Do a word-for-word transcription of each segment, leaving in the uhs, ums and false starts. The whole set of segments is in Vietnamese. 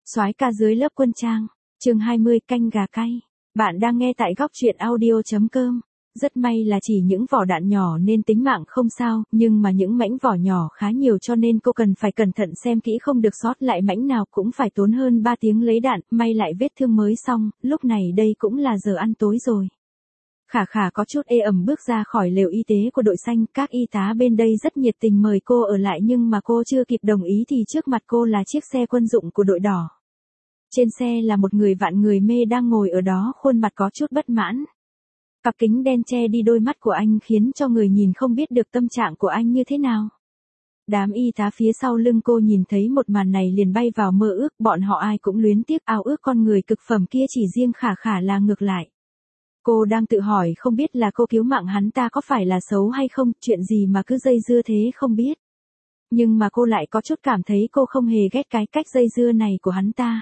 Soái ca dưới lớp quân trang, chương hai mươi canh gà cay. Bạn đang nghe tại góc truyện audio chấm com. Rất may là chỉ những vỏ đạn nhỏ nên tính mạng không sao, nhưng mà những mảnh vỏ nhỏ khá nhiều cho nên cô cần phải cẩn thận xem kỹ không được sót lại mảnh nào, cũng phải tốn hơn ba tiếng lấy đạn, may lại vết thương mới xong, lúc này đây cũng là giờ ăn tối rồi. Khả khả có chút ê ẩm bước ra khỏi lều y tế của đội xanh, các y tá bên đây rất nhiệt tình mời cô ở lại nhưng mà cô chưa kịp đồng ý thì trước mặt cô là chiếc xe quân dụng của đội đỏ. Trên xe là một người vạn người mê đang ngồi ở đó, khuôn mặt có chút bất mãn. Cặp kính đen che đi đôi mắt của anh khiến cho người nhìn không biết được tâm trạng của anh như thế nào. Đám y tá phía sau lưng cô nhìn thấy một màn này liền bay vào mơ ước, bọn họ ai cũng luyến tiếc ao ước con người cực phẩm kia, chỉ riêng khả khả là ngược lại. Cô đang tự hỏi không biết là cô cứu mạng hắn ta có phải là xấu hay không, chuyện gì mà cứ dây dưa thế không biết. Nhưng mà cô lại có chút cảm thấy cô không hề ghét cái cách dây dưa này của hắn ta.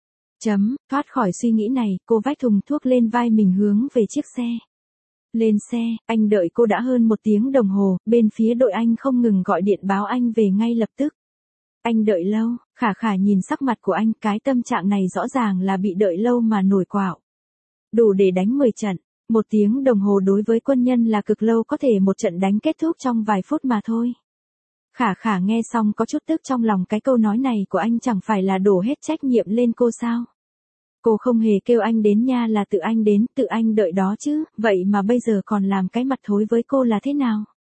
Chấm, thoát khỏi suy nghĩ này, cô vác thùng thuốc lên vai mình hướng về chiếc xe. Lên xe, anh đợi cô đã hơn một tiếng đồng hồ, bên phía đội anh không ngừng gọi điện báo anh về ngay lập tức. Anh đợi lâu, khả khả nhìn sắc mặt của anh, cái tâm trạng này rõ ràng là bị đợi lâu mà nổi quạo. Đủ để đánh mười trận, một tiếng đồng hồ đối với quân nhân là cực lâu, có thể một trận đánh kết thúc trong vài phút mà thôi. Khả khả nghe xong có chút tức trong lòng, cái câu nói này của anh chẳng phải là đổ hết trách nhiệm lên cô sao? Cô không hề kêu anh đến nha, là tự anh đến, tự anh đợi đó chứ, vậy mà bây giờ còn làm cái mặt thối với cô là thế nào?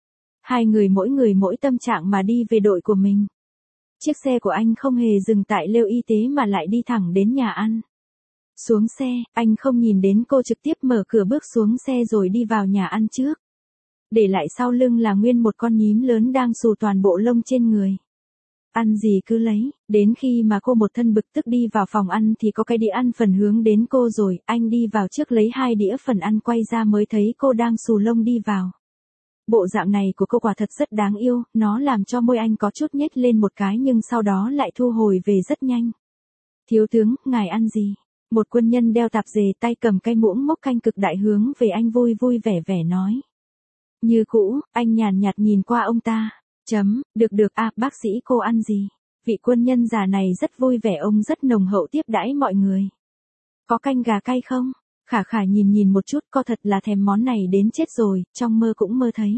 Hai người mỗi người mỗi tâm trạng mà đi về đội của mình. Chiếc xe của anh không hề dừng tại lều y tế mà lại đi thẳng đến nhà ăn. Xuống xe, anh không nhìn đến cô, trực tiếp mở cửa bước xuống xe rồi đi vào nhà ăn trước. Để lại sau lưng là nguyên một con nhím lớn đang xù toàn bộ lông trên người. Ăn gì cứ lấy, đến khi mà cô một thân bực tức đi vào phòng ăn thì có cái đĩa ăn phần hướng đến cô rồi, anh đi vào trước lấy hai đĩa phần ăn, quay ra mới thấy cô đang xù lông đi vào. Bộ dạng này của cô quả thật rất đáng yêu, nó làm cho môi anh có chút nhếch lên một cái nhưng sau đó lại thu hồi về rất nhanh. Thiếu tướng, ngài ăn gì? Một quân nhân đeo tạp dề, tay cầm cây muỗng mốc canh cực đại hướng về anh vui vui vẻ vẻ nói. Như cũ, anh nhàn nhạt nhìn qua ông ta. Chấm, được được à, bác sĩ cô ăn gì? Vị quân nhân già này rất vui vẻ, ông rất nồng hậu tiếp đãi mọi người. Có canh gà cay không? Khả khả nhìn nhìn một chút, cô thật là thèm món này đến chết rồi, trong mơ cũng mơ thấy.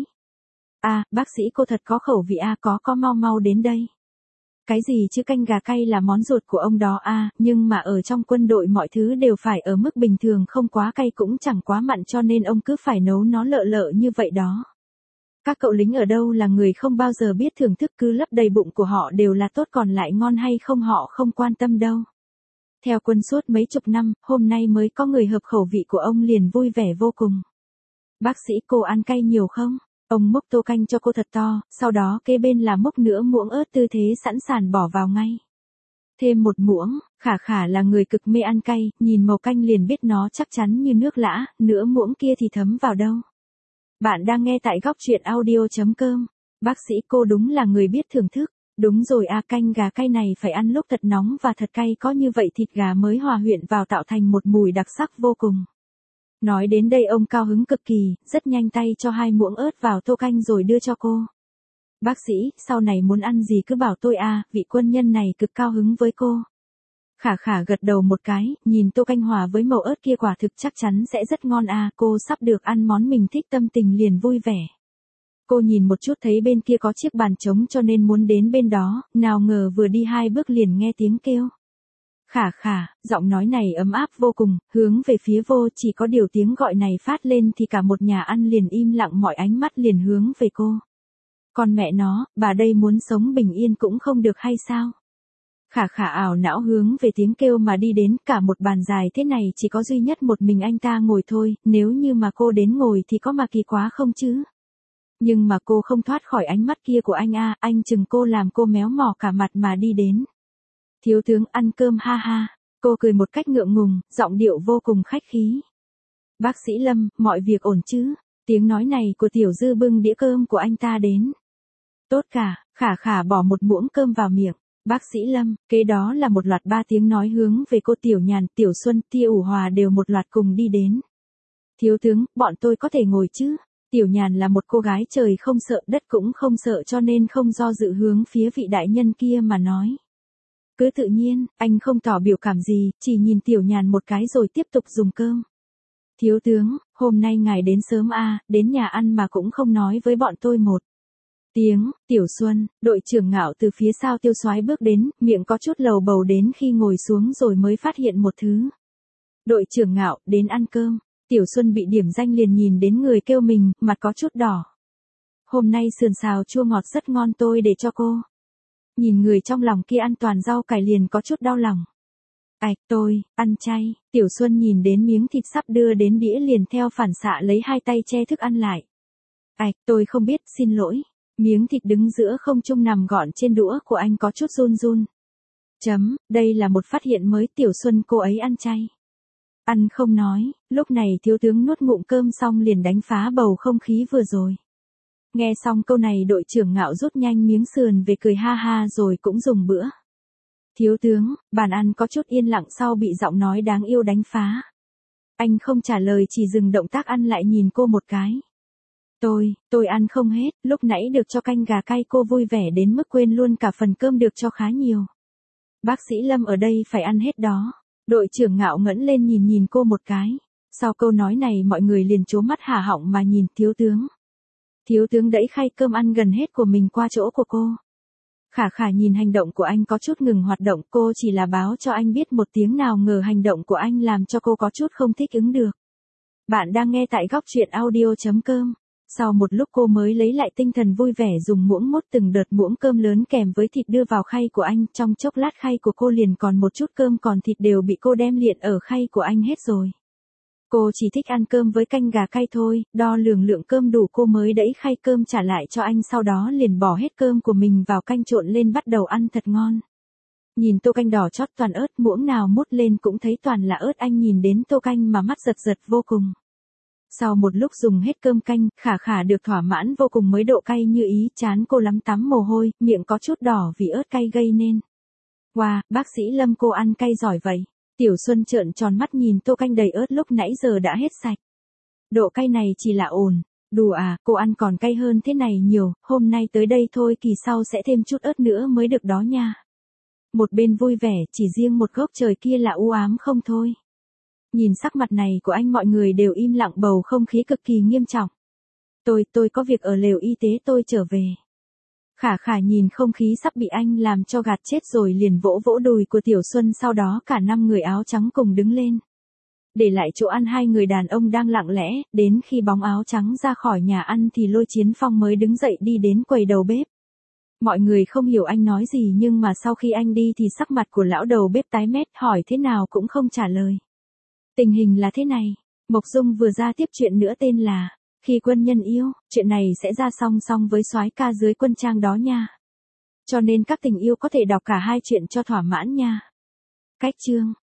À, bác sĩ cô thật có khẩu vị à, có có mau mau đến đây. Cái gì chứ, canh gà cay là món ruột của ông đó à, nhưng mà ở trong quân đội mọi thứ đều phải ở mức bình thường, không quá cay cũng chẳng quá mặn, cho nên ông cứ phải nấu nó lợ lợ như vậy đó. Các cậu lính ở đâu là người không bao giờ biết thưởng thức, cứ lấp đầy bụng của họ đều là tốt, còn lại ngon hay không họ không quan tâm đâu. Theo quân suốt mấy chục năm, hôm nay mới có người hợp khẩu vị của ông liền vui vẻ vô cùng. Bác sĩ cô ăn cay nhiều không? Ông múc tô canh cho cô thật to, sau đó kế bên là múc nữa muỗng ớt, tư thế sẵn sàng bỏ vào ngay. Thêm một muỗng, khả khả là người cực mê ăn cay, nhìn màu canh liền biết nó chắc chắn như nước lã, nữa muỗng kia thì thấm vào đâu. Bạn đang nghe tại góc truyện audio chấm com. Bác sĩ cô đúng là người biết thưởng thức. Đúng rồi à, canh gà cay này phải ăn lúc thật nóng và thật cay, có như vậy thịt gà mới hòa quyện vào tạo thành một mùi đặc sắc vô cùng. Nói đến đây ông cao hứng cực kỳ, rất nhanh tay cho hai muỗng ớt vào tô canh rồi đưa cho cô. Bác sĩ, sau này muốn ăn gì cứ bảo tôi à, vị quân nhân này cực cao hứng với cô. Khả khả gật đầu một cái, nhìn tô canh hòa với màu ớt kia quả thực chắc chắn sẽ rất ngon à, cô sắp được ăn món mình thích, tâm tình liền vui vẻ. Cô nhìn một chút thấy bên kia có chiếc bàn trống cho nên muốn đến bên đó, nào ngờ vừa đi hai bước liền nghe tiếng kêu. Khả khả, giọng nói này ấm áp vô cùng, hướng về phía vô, chỉ có điều tiếng gọi này phát lên thì cả một nhà ăn liền im lặng, mọi ánh mắt liền hướng về cô. Còn mẹ nó, bà đây muốn sống bình yên cũng không được hay sao? Khả khả ảo não hướng về tiếng kêu mà đi đến, cả một bàn dài thế này chỉ có duy nhất một mình anh ta ngồi thôi, nếu như mà cô đến ngồi thì có mà kỳ quá không chứ? Nhưng mà cô không thoát khỏi ánh mắt kia của anh a, à, anh chừng cô làm cô méo mỏ cả mặt mà đi đến. Thiếu tướng ăn cơm ha ha, cô cười một cách ngượng ngùng, giọng điệu vô cùng khách khí. Bác sĩ Lâm, mọi việc ổn chứ? Tiếng nói này của Tiểu Dư bưng đĩa cơm của anh ta đến. Tốt cả, khả khả bỏ một muỗng cơm vào miệng. Bác sĩ Lâm, kế đó là một loạt ba tiếng nói hướng về cô. Tiểu Nhàn, Tiểu Xuân, Tia Ủ Hòa đều một loạt cùng đi đến. Thiếu tướng, bọn tôi có thể ngồi chứ? Tiểu Nhàn là một cô gái trời không sợ đất cũng không sợ cho nên không do dự hướng phía vị đại nhân kia mà nói. Cứ tự nhiên, anh không tỏ biểu cảm gì, chỉ nhìn Tiểu Nhàn một cái rồi tiếp tục dùng cơm. Thiếu tướng, hôm nay ngài đến sớm à, đến nhà ăn mà cũng không nói với bọn tôi một tiếng. Tiểu Xuân, đội trưởng Ngạo từ phía sau Tiêu Soái bước đến, miệng có chút lầu bầu đến khi ngồi xuống rồi mới phát hiện một thứ. Đội trưởng Ngạo, đến ăn cơm. Tiểu Xuân bị điểm danh liền nhìn đến người kêu mình, mặt có chút đỏ. Hôm nay sườn xào chua ngọt rất ngon, tôi để cho cô. Nhìn người trong lòng kia ăn toàn rau cải liền có chút đau lòng. Ảch, tôi, ăn chay. Tiểu Xuân nhìn đến miếng thịt sắp đưa đến đĩa liền theo phản xạ lấy hai tay che thức ăn lại. Ảch, tôi không biết, xin lỗi. Miếng thịt đứng giữa không trung nằm gọn trên đũa của anh có chút run run. Chấm, đây là một phát hiện mới. Tiểu Xuân cô ấy ăn chay. Ăn không nói, lúc này thiếu tướng nuốt ngụm cơm xong liền đánh phá bầu không khí vừa rồi. Nghe xong câu này đội trưởng Ngạo rút nhanh miếng sườn về cười ha ha rồi cũng dùng bữa. Thiếu tướng, bàn ăn có chút yên lặng sau bị giọng nói đáng yêu đánh phá. Anh không trả lời chỉ dừng động tác ăn lại nhìn cô một cái. Tôi, tôi ăn không hết, lúc nãy được cho canh gà cay cô vui vẻ đến mức quên luôn cả phần cơm được cho khá nhiều. Bác sĩ Lâm ở đây phải ăn hết đó. Đội trưởng Ngạo ngẩng lên nhìn nhìn cô một cái. Sau câu nói này mọi người liền trố mắt há họng mà nhìn thiếu tướng. Thiếu tướng đẩy khay cơm ăn gần hết của mình qua chỗ của cô. Khả Khả nhìn hành động của anh có chút ngừng hoạt động, cô chỉ là báo cho anh biết một tiếng, nào ngờ hành động của anh làm cho cô có chút không thích ứng được. Bạn đang nghe tại góc truyện audio chấm com. Sau một lúc cô mới lấy lại tinh thần vui vẻ dùng muỗng múc từng đợt muỗng cơm lớn kèm với thịt đưa vào khay của anh, trong chốc lát khay của cô liền còn một chút cơm còn thịt đều bị cô đem liệng ở khay của anh hết rồi. Cô chỉ thích ăn cơm với canh gà cay thôi, đo lường lượng cơm đủ cô mới đẩy khay cơm trả lại cho anh, sau đó liền bỏ hết cơm của mình vào canh trộn lên bắt đầu ăn thật ngon. Nhìn tô canh đỏ chót toàn ớt, muỗng nào múc lên cũng thấy toàn là ớt, anh nhìn đến tô canh mà mắt giật giật vô cùng. Sau một lúc dùng hết cơm canh, Khả Khả được thỏa mãn vô cùng mới độ cay như ý, chán cô lắm tắm mồ hôi, miệng có chút đỏ vì ớt cay gây nên. Wow, bác sĩ Lâm cô ăn cay giỏi vậy. Tiểu Xuân trợn tròn mắt nhìn tô canh đầy ớt lúc nãy giờ đã hết sạch. Độ cay này chỉ là ổn. Đùa à, cô ăn còn cay hơn thế này nhiều, hôm nay tới đây thôi kỳ sau sẽ thêm chút ớt nữa mới được đó nha. Một bên vui vẻ, chỉ riêng một góc trời kia là u ám không thôi. Nhìn sắc mặt này của anh mọi người đều im lặng, bầu không khí cực kỳ nghiêm trọng. Tôi, tôi có việc ở lều y tế, tôi trở về. Khả Khả nhìn không khí sắp bị anh làm cho gạt chết rồi liền vỗ vỗ đùi của Tiểu Xuân, sau đó cả năm người áo trắng cùng đứng lên. Để lại chỗ ăn hai người đàn ông đang lặng lẽ, đến khi bóng áo trắng ra khỏi nhà ăn thì Lôi Chiến Phong mới đứng dậy đi đến quầy đầu bếp. Mọi người không hiểu anh nói gì nhưng mà sau khi anh đi thì sắc mặt của lão đầu bếp tái mét, hỏi thế nào cũng không trả lời. Tình hình là thế này, Mộc Dung vừa ra tiếp chuyện nữa tên là Khi Quân Nhân Yêu, chuyện này sẽ ra song song với soái ca dưới quân trang đó nha. Cho nên các tình yêu có thể đọc cả hai chuyện cho thỏa mãn nha. Cách chương